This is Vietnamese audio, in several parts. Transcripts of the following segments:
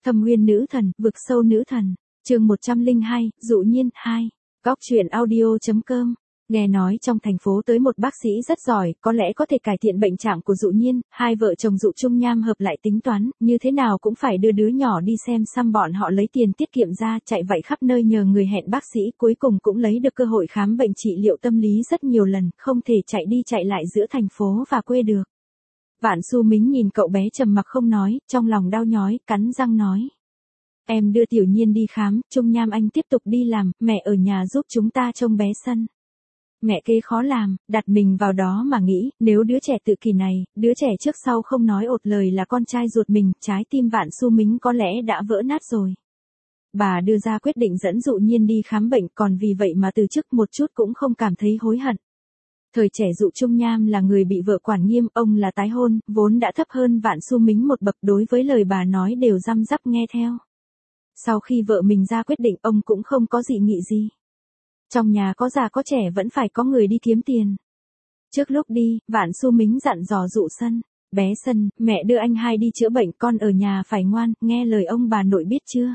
Thâm Uyên nữ thần, vực sâu nữ thần. Chương 102, dụ nhiên 2. Góc truyện audio.com. Nghe nói trong thành phố tới một bác sĩ rất giỏi, có lẽ có thể cải thiện bệnh trạng của Dụ Nhiên. Hai vợ chồng Dụ Trung Nham hợp lại tính toán, như thế nào cũng phải đưa đứa nhỏ đi xem xăm. Bọn họ lấy tiền tiết kiệm ra, chạy vậy khắp nơi nhờ người hẹn bác sĩ, cuối cùng cũng lấy được cơ hội khám bệnh trị liệu tâm lý rất nhiều lần, không thể chạy đi chạy lại giữa thành phố và quê được. Vạn Xu Mính nhìn cậu bé trầm mặc không nói, trong lòng đau nhói, cắn răng nói. Em đưa Tiểu Nhiên đi khám, Trung Nham anh tiếp tục đi làm, mẹ ở nhà giúp chúng ta trông bé Sân. Mẹ kế khó làm, đặt mình vào đó mà nghĩ, nếu đứa trẻ tự kỷ này, đứa trẻ trước sau không nói ột lời là con trai ruột mình, trái tim Vạn Xu Mính có lẽ đã vỡ nát rồi. Bà đưa ra quyết định dẫn Dụ Nhiên đi khám bệnh, còn vì vậy mà từ chức một chút cũng không cảm thấy hối hận. Thời trẻ Dụ Trung Nham là người bị vợ quản nghiêm, ông là tái hôn, vốn đã thấp hơn Vạn Xu Mính một bậc, đối với lời bà nói đều răm rắp nghe theo. Sau khi vợ mình ra quyết định, ông cũng không có dị nghị gì. Trong nhà có già có trẻ vẫn phải có người đi kiếm tiền. Trước lúc đi, Vạn Xu Mính dặn dò Dụ Sân, bé Sân, mẹ đưa anh hai đi chữa bệnh, con ở nhà phải ngoan, nghe lời ông bà nội biết chưa?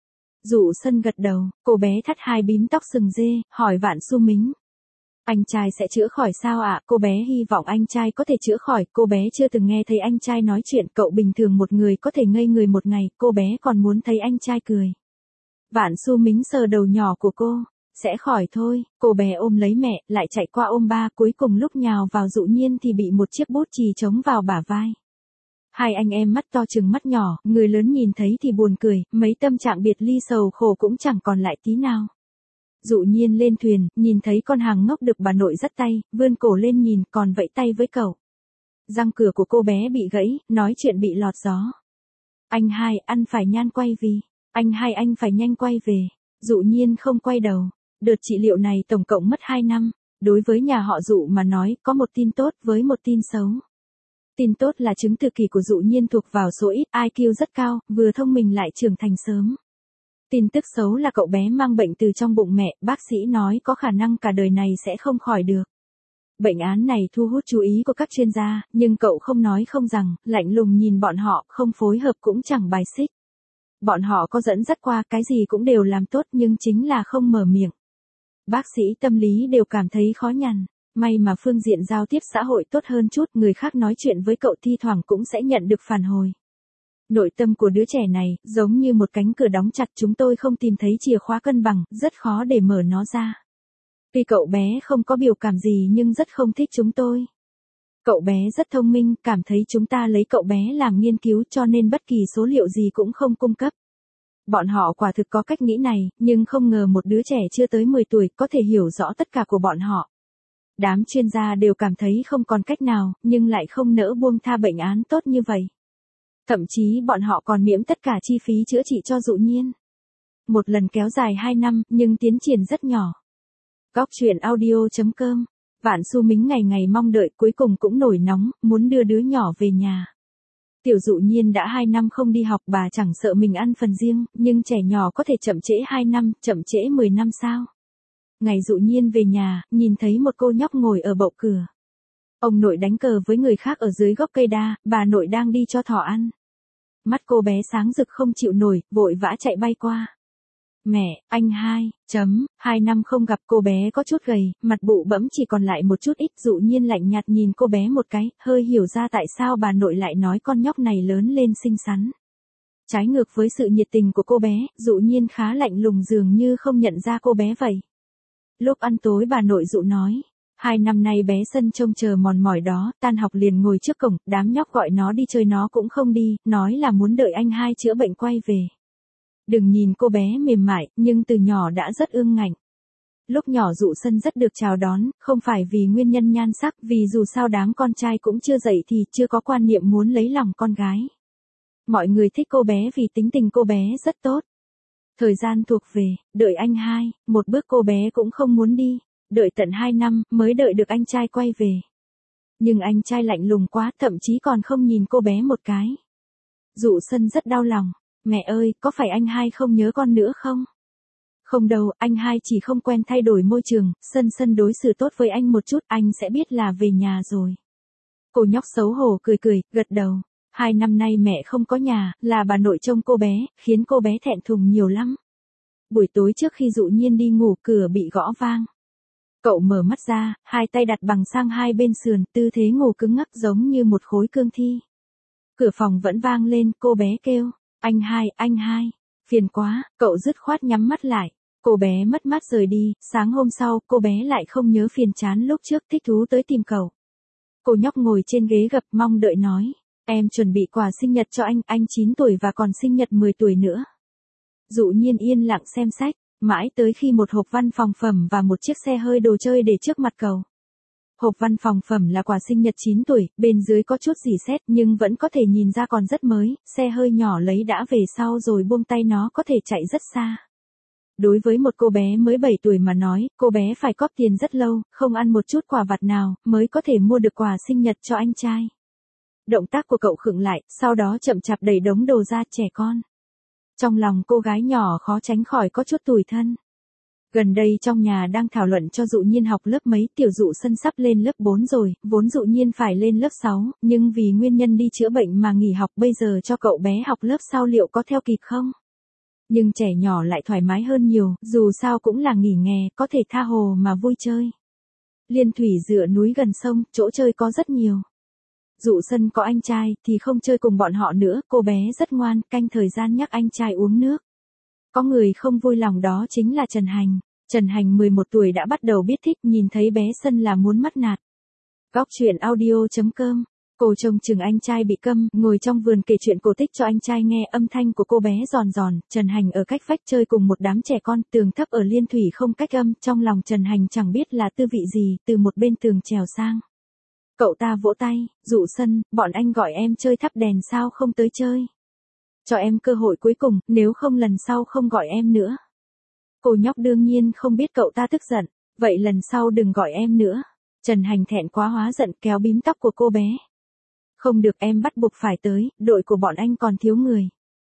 Dụ Sân gật đầu, cô bé thắt hai bím tóc sừng dê, hỏi Vạn Xu Mính. Anh trai sẽ chữa khỏi sao ạ? Cô bé hy vọng anh trai có thể chữa khỏi, cô bé chưa từng nghe thấy anh trai nói chuyện, cậu bình thường một người có thể ngây người một ngày, cô bé còn muốn thấy anh trai cười. Vạn Xu Mính sờ đầu nhỏ của cô, sẽ khỏi thôi, cô bé ôm lấy mẹ, lại chạy qua ôm ba, cuối cùng lúc nhào vào Dụ Nhiên thì bị một chiếc bút chì trống vào bả vai. Hai anh em mắt to trừng mắt nhỏ, người lớn nhìn thấy thì buồn cười, mấy tâm trạng biệt ly sầu khổ cũng chẳng còn lại tí nào. Dụ Nhiên lên thuyền, nhìn thấy con hàng ngốc được bà nội dắt tay, vươn cổ lên nhìn, còn vẫy tay với cậu. Răng cửa của cô bé bị gãy, nói chuyện bị lọt gió. Anh hai, ăn phải nhan quay vì. Anh hai anh phải nhanh quay về. Dụ Nhiên không quay đầu. Đợt trị liệu này tổng cộng mất 2 năm. Đối với nhà họ Dụ mà nói, có một tin tốt với một tin xấu. Tin tốt là chứng tự kỷ của Dụ Nhiên thuộc vào số ít, IQ rất cao, vừa thông minh lại trưởng thành sớm. Tin tức xấu là cậu bé mang bệnh từ trong bụng mẹ, bác sĩ nói có khả năng cả đời này sẽ không khỏi được. Bệnh án này thu hút chú ý của các chuyên gia, nhưng cậu không nói không rằng, lạnh lùng nhìn bọn họ, không phối hợp cũng chẳng bài xích. Bọn họ có dẫn dắt qua, cái gì cũng đều làm tốt nhưng chính là không mở miệng. Bác sĩ tâm lý đều cảm thấy khó nhằn, may mà phương diện giao tiếp xã hội tốt hơn chút, người khác nói chuyện với cậu thi thoảng cũng sẽ nhận được phản hồi. Nội tâm của đứa trẻ này, giống như một cánh cửa đóng chặt, chúng tôi không tìm thấy chìa khóa cân bằng, rất khó để mở nó ra. Tuy cậu bé không có biểu cảm gì nhưng rất không thích chúng tôi. Cậu bé rất thông minh, cảm thấy chúng ta lấy cậu bé làm nghiên cứu cho nên bất kỳ số liệu gì cũng không cung cấp. Bọn họ quả thực có cách nghĩ này, nhưng không ngờ một đứa trẻ chưa tới 10 tuổi có thể hiểu rõ tất cả của bọn họ. Đám chuyên gia đều cảm thấy không còn cách nào, nhưng lại không nỡ buông tha bệnh án tốt như vậy. Thậm chí bọn họ còn miễn tất cả chi phí chữa trị cho Dụ Nhiên. Một lần kéo dài 2 năm, nhưng tiến triển rất nhỏ. Góc truyện audio.com. Vạn Xu Mính ngày ngày mong đợi, cuối cùng cũng nổi nóng, muốn đưa đứa nhỏ về nhà. Tiểu Dụ Nhiên đã 2 năm không đi học, bà chẳng sợ mình ăn phần riêng, nhưng trẻ nhỏ có thể chậm trễ 2 năm, chậm trễ 10 năm sao? Ngày Dụ Nhiên về nhà, nhìn thấy một cô nhóc ngồi ở bậu cửa. Ông nội đánh cờ với người khác ở dưới gốc cây đa, bà nội đang đi cho thỏ ăn. Mắt cô bé sáng rực không chịu nổi, vội vã chạy bay qua. Mẹ, anh hai, 2 năm không gặp, cô bé có chút gầy, mặt bụ bẫm chỉ còn lại một chút ít. Dụ Nhiên lạnh nhạt nhìn cô bé một cái, hơi hiểu ra tại sao bà nội lại nói con nhóc này lớn lên xinh xắn. Trái ngược với sự nhiệt tình của cô bé, Dụ Nhiên khá lạnh lùng, dường như không nhận ra cô bé vậy. Lúc ăn tối bà nội Dụ nói. 2 năm nay bé Sân trông chờ mòn mỏi đó, tan học liền ngồi trước cổng, đám nhóc gọi nó đi chơi nó cũng không đi, nói là muốn đợi anh hai chữa bệnh quay về. Đừng nhìn cô bé mềm mại, nhưng từ nhỏ đã rất ương ngạnh. Lúc nhỏ Dụ Sân rất được chào đón, không phải vì nguyên nhân nhan sắc, vì dù sao đám con trai cũng chưa dậy thì chưa có quan niệm muốn lấy lòng con gái. Mọi người thích cô bé vì tính tình cô bé rất tốt. Thời gian thuộc về, đợi anh hai, một bước cô bé cũng không muốn đi. Đợi tận 2 năm, mới đợi được anh trai quay về. Nhưng anh trai lạnh lùng quá, thậm chí còn không nhìn cô bé một cái. Dụ Sân rất đau lòng. Mẹ ơi, có phải anh hai không nhớ con nữa không? Không đâu, anh hai chỉ không quen thay đổi môi trường, Sân đối xử tốt với anh một chút, anh sẽ biết là về nhà rồi. Cô nhóc xấu hổ cười cười, gật đầu. 2 năm nay mẹ không có nhà, là bà nội trông cô bé, khiến cô bé thẹn thùng nhiều lắm. Buổi tối trước khi Dụ Nhiên đi ngủ, cửa bị gõ vang. Cậu mở mắt ra, hai tay đặt bằng sang hai bên sườn, tư thế ngủ cứng ngắc giống như một khối cương thi. Cửa phòng vẫn vang lên, cô bé kêu, anh hai, phiền quá, cậu dứt khoát nhắm mắt lại. Cô bé mất mát rời đi, sáng hôm sau, cô bé lại không nhớ phiền chán lúc trước thích thú tới tìm cậu. Cô nhóc ngồi trên ghế gập mong đợi nói, em chuẩn bị quà sinh nhật cho anh 9 tuổi và còn sinh nhật 10 tuổi nữa. Dụ Nhiên yên lặng xem sách, mãi tới khi một hộp văn phòng phẩm và một chiếc xe hơi đồ chơi để trước mặt cậu. Hộp văn phòng phẩm là quà sinh nhật 9 tuổi, bên dưới có chút rỉ sét nhưng vẫn có thể nhìn ra còn rất mới, xe hơi nhỏ lấy đã về sau rồi buông tay nó có thể chạy rất xa. Đối với một cô bé mới 7 tuổi mà nói, cô bé phải cóp tiền rất lâu, không ăn một chút quà vặt nào, mới có thể mua được quà sinh nhật cho anh trai. Động tác của cậu khựng lại, sau đó chậm chạp đẩy đống đồ ra trẻ con. Trong lòng cô gái nhỏ khó tránh khỏi có chút tủi thân. Gần đây trong nhà đang thảo luận cho Dụ Nhiên học lớp mấy, tiểu Dụ Sân sắp lên lớp 4 rồi, vốn Dụ Nhiên phải lên lớp 6, nhưng vì nguyên nhân đi chữa bệnh mà nghỉ học, bây giờ cho cậu bé học lớp sau liệu có theo kịp không? Nhưng trẻ nhỏ lại thoải mái hơn nhiều, dù sao cũng là nghỉ hè, có thể tha hồ mà vui chơi. Liên thủy dựa núi gần sông, chỗ chơi có rất nhiều. Dụ Sân có anh trai thì không chơi cùng bọn họ nữa, cô bé rất ngoan, canh thời gian nhắc anh trai uống nước. Có người không vui lòng đó chính là Trần Hành. Trần Hành 11 tuổi đã bắt đầu biết thích, nhìn thấy bé Sân là muốn bắt nạt. Góc truyện audio.com. Cô trông chừng anh trai bị câm, ngồi trong vườn kể chuyện cổ tích cho anh trai nghe, âm thanh của cô bé giòn giòn. Trần Hành ở cách vách chơi cùng một đám trẻ con, tường thấp ở Liên Thủy không cách âm, trong lòng Trần Hành chẳng biết là tư vị gì, từ một bên tường trèo sang. Cậu ta vỗ tay, Dụ Sân, bọn anh gọi em chơi thắp đèn sao không tới chơi? Cho em cơ hội cuối cùng, nếu không lần sau không gọi em nữa. Cô nhóc đương nhiên không biết cậu ta tức giận, vậy lần sau đừng gọi em nữa. Trần Hành thẹn quá hóa giận kéo bím tóc của cô bé. Không được, em bắt buộc phải tới, đội của bọn anh còn thiếu người.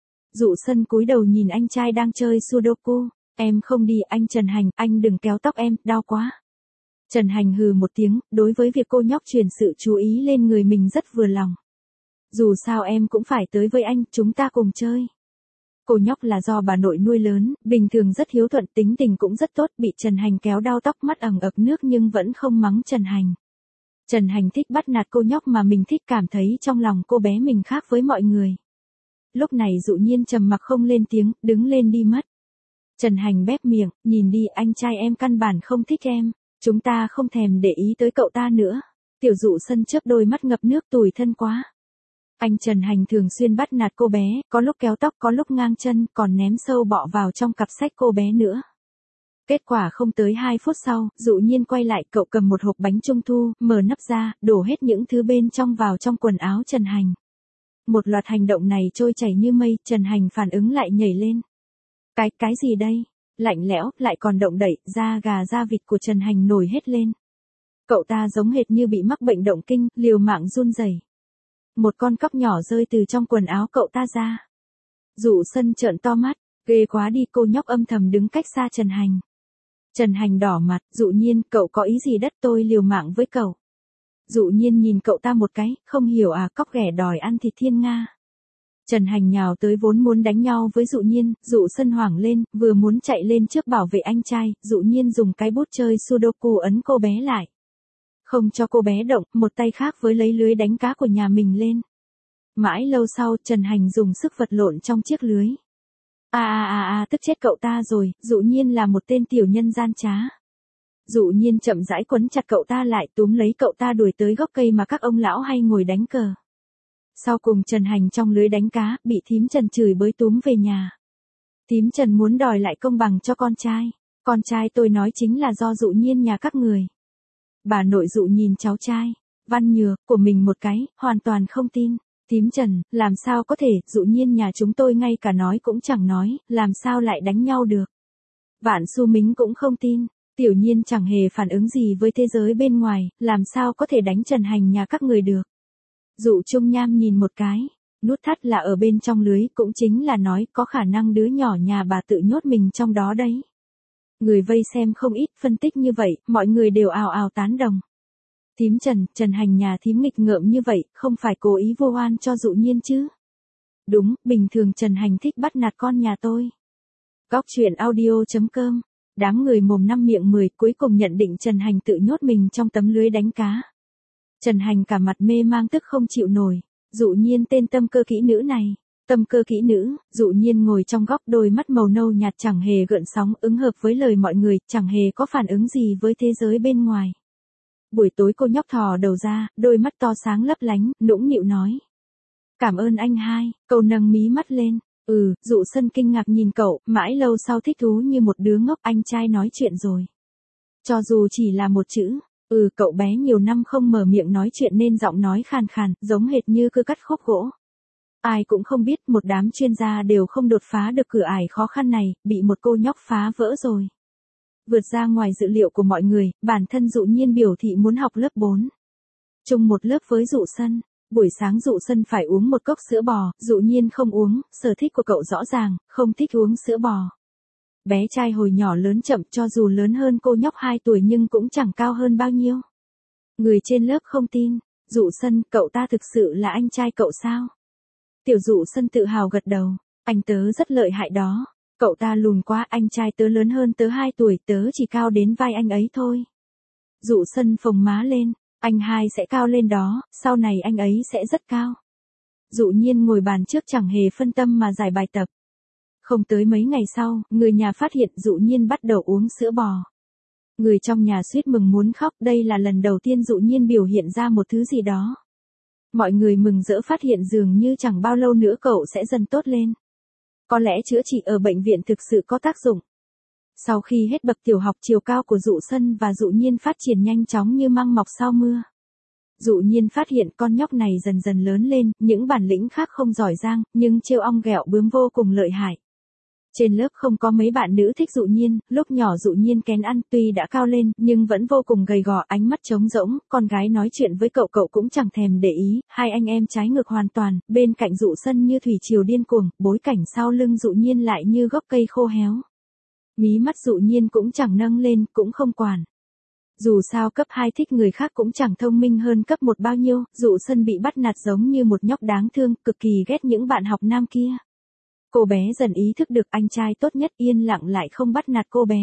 Dụ Sân cúi đầu nhìn anh trai đang chơi Sudoku, em không đi, anh Trần Hành, anh đừng kéo tóc em, đau quá. Trần Hành hừ một tiếng, đối với việc cô nhóc chuyển sự chú ý lên người mình rất vừa lòng. Dù sao em cũng phải tới với anh, chúng ta cùng chơi. Cô nhóc là do bà nội nuôi lớn, bình thường rất hiếu thuận, tính tình cũng rất tốt, bị Trần Hành kéo đau tóc, mắt ẩn ực nước nhưng vẫn không mắng Trần Hành. Trần Hành thích bắt nạt cô nhóc mà mình thích, cảm thấy trong lòng cô bé mình khác với mọi người. Lúc này Dụ Nhiên trầm mặc không lên tiếng, đứng lên đi mất. Trần Hành bép miệng, nhìn đi, anh trai em căn bản không thích em, chúng ta không thèm để ý tới cậu ta nữa. Tiểu Dụ Sân chớp đôi mắt ngập nước, tủi thân quá. Anh Trần Hành thường xuyên bắt nạt cô bé, có lúc kéo tóc, có lúc ngang chân, còn ném sâu bọ vào trong cặp sách cô bé nữa. Kết quả không tới 2 phút sau, Dụ Nhiên quay lại, cậu cầm một hộp bánh trung thu, mở nắp ra, đổ hết những thứ bên trong vào trong quần áo Trần Hành. Một loạt hành động này trôi chảy như mây, Trần Hành phản ứng lại nhảy lên. Cái gì đây? Lạnh lẽo, lại còn động đậy, da gà da vịt của Trần Hành nổi hết lên. Cậu ta giống hệt như bị mắc bệnh động kinh, liều mạng run rẩy. Một con cóc nhỏ rơi từ trong quần áo cậu ta ra. Dụ Sân trợn to mắt, ghê quá đi, cô nhóc âm thầm đứng cách xa Trần Hành. Trần Hành đỏ mặt, Dụ Nhiên, cậu có ý gì đất, tôi liều mạng với cậu. Dụ Nhiên nhìn cậu ta một cái, không hiểu à, cóc ghẻ đòi ăn thịt thiên nga. Trần Hành nhào tới vốn muốn đánh nhau với Dụ Nhiên, Dụ Sân hoảng lên, vừa muốn chạy lên trước bảo vệ anh trai, Dụ Nhiên dùng cái bút chơi Sudoku ấn cô bé lại. Không cho cô bé động, một tay khác với lấy lưới đánh cá của nhà mình lên. Mãi lâu sau, Trần Hành dùng sức vật lộn trong chiếc lưới. Tức chết cậu ta rồi, Dụ Nhiên là một tên tiểu nhân gian trá. Dụ Nhiên chậm rãi quấn chặt cậu ta lại, túm lấy cậu ta đuổi tới gốc cây mà các ông lão hay ngồi đánh cờ. Sau cùng Trần Hành trong lưới đánh cá, bị thím Trần chửi bới túm về nhà. Thím Trần muốn đòi lại công bằng cho con trai. Con trai tôi nói chính là do Dụ Nhiên nhà các người. Bà nội Dụ nhìn cháu trai, Văn Nhược, của mình một cái, hoàn toàn không tin. Thím Trần, làm sao có thể, Dụ Nhiên nhà chúng tôi ngay cả nói cũng chẳng nói, làm sao lại đánh nhau được. Vạn Xu Mính cũng không tin, Tiểu Nhiên chẳng hề phản ứng gì với thế giới bên ngoài, làm sao có thể đánh Trần Hành nhà các người được. Dụ Trung Nham nhìn một cái, nút thắt là ở bên trong lưới, cũng chính là nói có khả năng đứa nhỏ nhà bà tự nhốt mình trong đó đấy. Người vây xem không ít, phân tích như vậy, mọi người đều ào ào tán đồng. Thím Trần, Trần Hành nhà thím nghịch ngợm như vậy, không phải cố ý vu oan cho Dụ Nhiên chứ? Đúng, bình thường Trần Hành thích bắt nạt con nhà tôi. Góc truyện audio.com. Đám người mồm năm miệng 10 cuối cùng nhận định Trần Hành tự nhốt mình trong tấm lưới đánh cá. Trần Hành cả mặt mê mang tức không chịu nổi. Dụ Nhiên tên tâm cơ kỹ nữ này. Tâm cơ kỹ nữ, Dụ Nhiên ngồi trong góc, đôi mắt màu nâu nhạt chẳng hề gợn sóng, ứng hợp với lời mọi người, chẳng hề có phản ứng gì với thế giới bên ngoài. Buổi tối cô nhóc thò đầu ra, đôi mắt to sáng lấp lánh, nũng nịu nói. Cảm ơn anh hai, cậu nâng mí mắt lên. Dụ Sân kinh ngạc nhìn cậu, mãi lâu sau thích thú như một đứa ngốc, anh trai nói chuyện rồi. Cho dù chỉ là một chữ, cậu bé nhiều năm không mở miệng nói chuyện nên giọng nói khàn khàn, giống hệt như cưa cắt khúc gỗ. Ai cũng không biết một đám chuyên gia đều không đột phá được cửa ải khó khăn này, bị một cô nhóc phá vỡ rồi. Vượt ra ngoài dự liệu của mọi người, bản thân Dụ Nhiên biểu thị muốn học lớp 4. Chung một lớp với Dụ Sân. Buổi sáng Dụ Sân phải uống một cốc sữa bò, Dụ Nhiên không uống, sở thích của cậu rõ ràng, không thích uống sữa bò. Bé trai hồi nhỏ lớn chậm, cho dù lớn hơn cô nhóc 2 tuổi nhưng cũng chẳng cao hơn bao nhiêu. Người trên lớp không tin. Dụ Sân, cậu ta thực sự là anh trai cậu sao? Tiểu Dụ Sân tự hào gật đầu. Anh tớ rất lợi hại đó. Cậu ta lùn quá, anh trai tớ lớn hơn tớ 2 tuổi, tớ chỉ cao đến vai anh ấy thôi. Dụ Sân phồng má lên. Anh hai sẽ cao lên đó, sau này anh ấy sẽ rất cao. Dụ Nhiên ngồi bàn trước chẳng hề phân tâm mà giải bài tập. Không tới mấy ngày sau, người nhà phát hiện Dụ Nhiên bắt đầu uống sữa bò. Người trong nhà suýt mừng muốn khóc, đây là lần đầu tiên Dụ Nhiên biểu hiện ra một thứ gì đó. Mọi người mừng rỡ phát hiện dường như chẳng bao lâu nữa cậu sẽ dần tốt lên. Có lẽ chữa trị ở bệnh viện thực sự có tác dụng. Sau khi hết bậc tiểu học, chiều cao của Dụ Sân và Dụ Nhiên phát triển nhanh chóng như măng mọc sau mưa. Dụ Nhiên phát hiện con nhóc này dần dần lớn lên, những bản lĩnh khác không giỏi giang, nhưng trêu ong ghẹo bướm vô cùng lợi hại. Trên lớp không có mấy bạn nữ thích Dụ Nhiên, lúc nhỏ Dụ Nhiên kén ăn, tuy đã cao lên, nhưng vẫn vô cùng gầy gò, ánh mắt trống rỗng, con gái nói chuyện với cậu cũng chẳng thèm để ý, hai anh em trái ngược hoàn toàn, bên cạnh Dụ Sân như thủy triều điên cuồng, bối cảnh sau lưng Dụ Nhiên lại như gốc cây khô héo. Mí mắt Dụ Nhiên cũng chẳng nâng lên, cũng không quản. Dù sao cấp 2 thích người khác cũng chẳng thông minh hơn cấp 1 bao nhiêu, Dụ Sân bị bắt nạt giống như một nhóc đáng thương, cực kỳ ghét những bạn học nam kia. Cô bé dần ý thức được anh trai tốt nhất yên lặng lại không bắt nạt cô bé.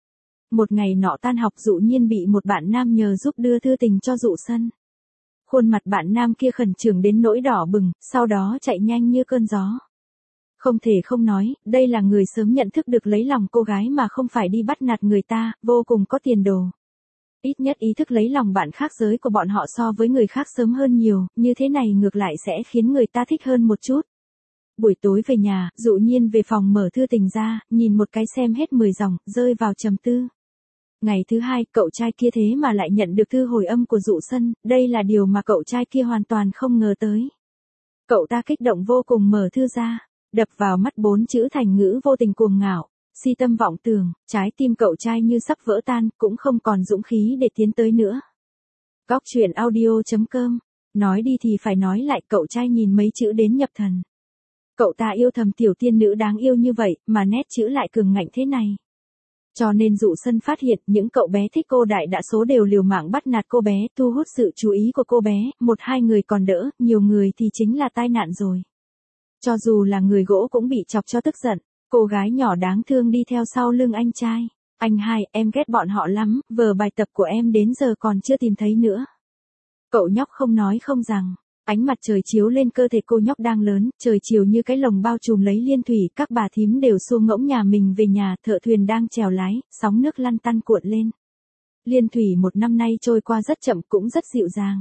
Một ngày nọ tan học, Dụ Nhiên bị một bạn nam nhờ giúp đưa thư tình cho Dụ Sân. Khuôn mặt bạn nam kia khẩn trương đến nỗi đỏ bừng, sau đó chạy nhanh như cơn gió. Không thể không nói, đây là người sớm nhận thức được lấy lòng cô gái mà không phải đi bắt nạt người ta, vô cùng có tiền đồ. Ít nhất ý thức lấy lòng bạn khác giới của bọn họ so với người khác sớm hơn nhiều, như thế này ngược lại sẽ khiến người ta thích hơn một chút. Buổi tối về nhà, Dụ Nhiên về phòng mở thư tình ra, nhìn một cái xem hết 10 dòng, rơi vào trầm tư. Ngày thứ 2, cậu trai kia thế mà lại nhận được thư hồi âm của Dụ Sân, đây là điều mà cậu trai kia hoàn toàn không ngờ tới. Cậu ta kích động vô cùng mở thư ra, đập vào mắt 4 chữ thành ngữ vô tình cuồng ngạo, si tâm vọng tưởng, trái tim cậu trai như sắp vỡ tan, cũng không còn dũng khí để tiến tới nữa. Góc truyện audio.com. Nói đi thì phải nói lại, cậu trai nhìn mấy chữ đến nhập thần. Cậu ta yêu thầm tiểu tiên nữ đáng yêu như vậy, mà nét chữ lại cường ngạnh thế này. Cho nên Dụ Sân phát hiện những cậu bé thích cô đại đa số đều liều mạng bắt nạt cô bé, thu hút sự chú ý của cô bé, 1-2 người còn đỡ, nhiều người thì chính là tai nạn rồi. Cho dù là người gỗ cũng bị chọc cho tức giận, cô gái nhỏ đáng thương đi theo sau lưng anh trai. Anh hai, em ghét bọn họ lắm, vở bài tập của em đến giờ còn chưa tìm thấy nữa. Cậu nhóc không nói không rằng. Ánh mặt trời chiếu lên cơ thể cô nhóc đang lớn, trời chiều như cái lồng bao trùm lấy Liên Thủy, các bà thím đều xô ngỗng nhà mình về nhà, thợ thuyền đang chèo lái, sóng nước lăn tăn cuộn lên. Liên Thủy một năm nay trôi qua rất chậm cũng rất dịu dàng.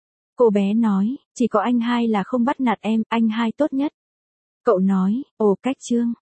Cô bé nói, chỉ có anh hai là không bắt nạt em, anh hai tốt nhất. Cậu nói, ồ cách Trương,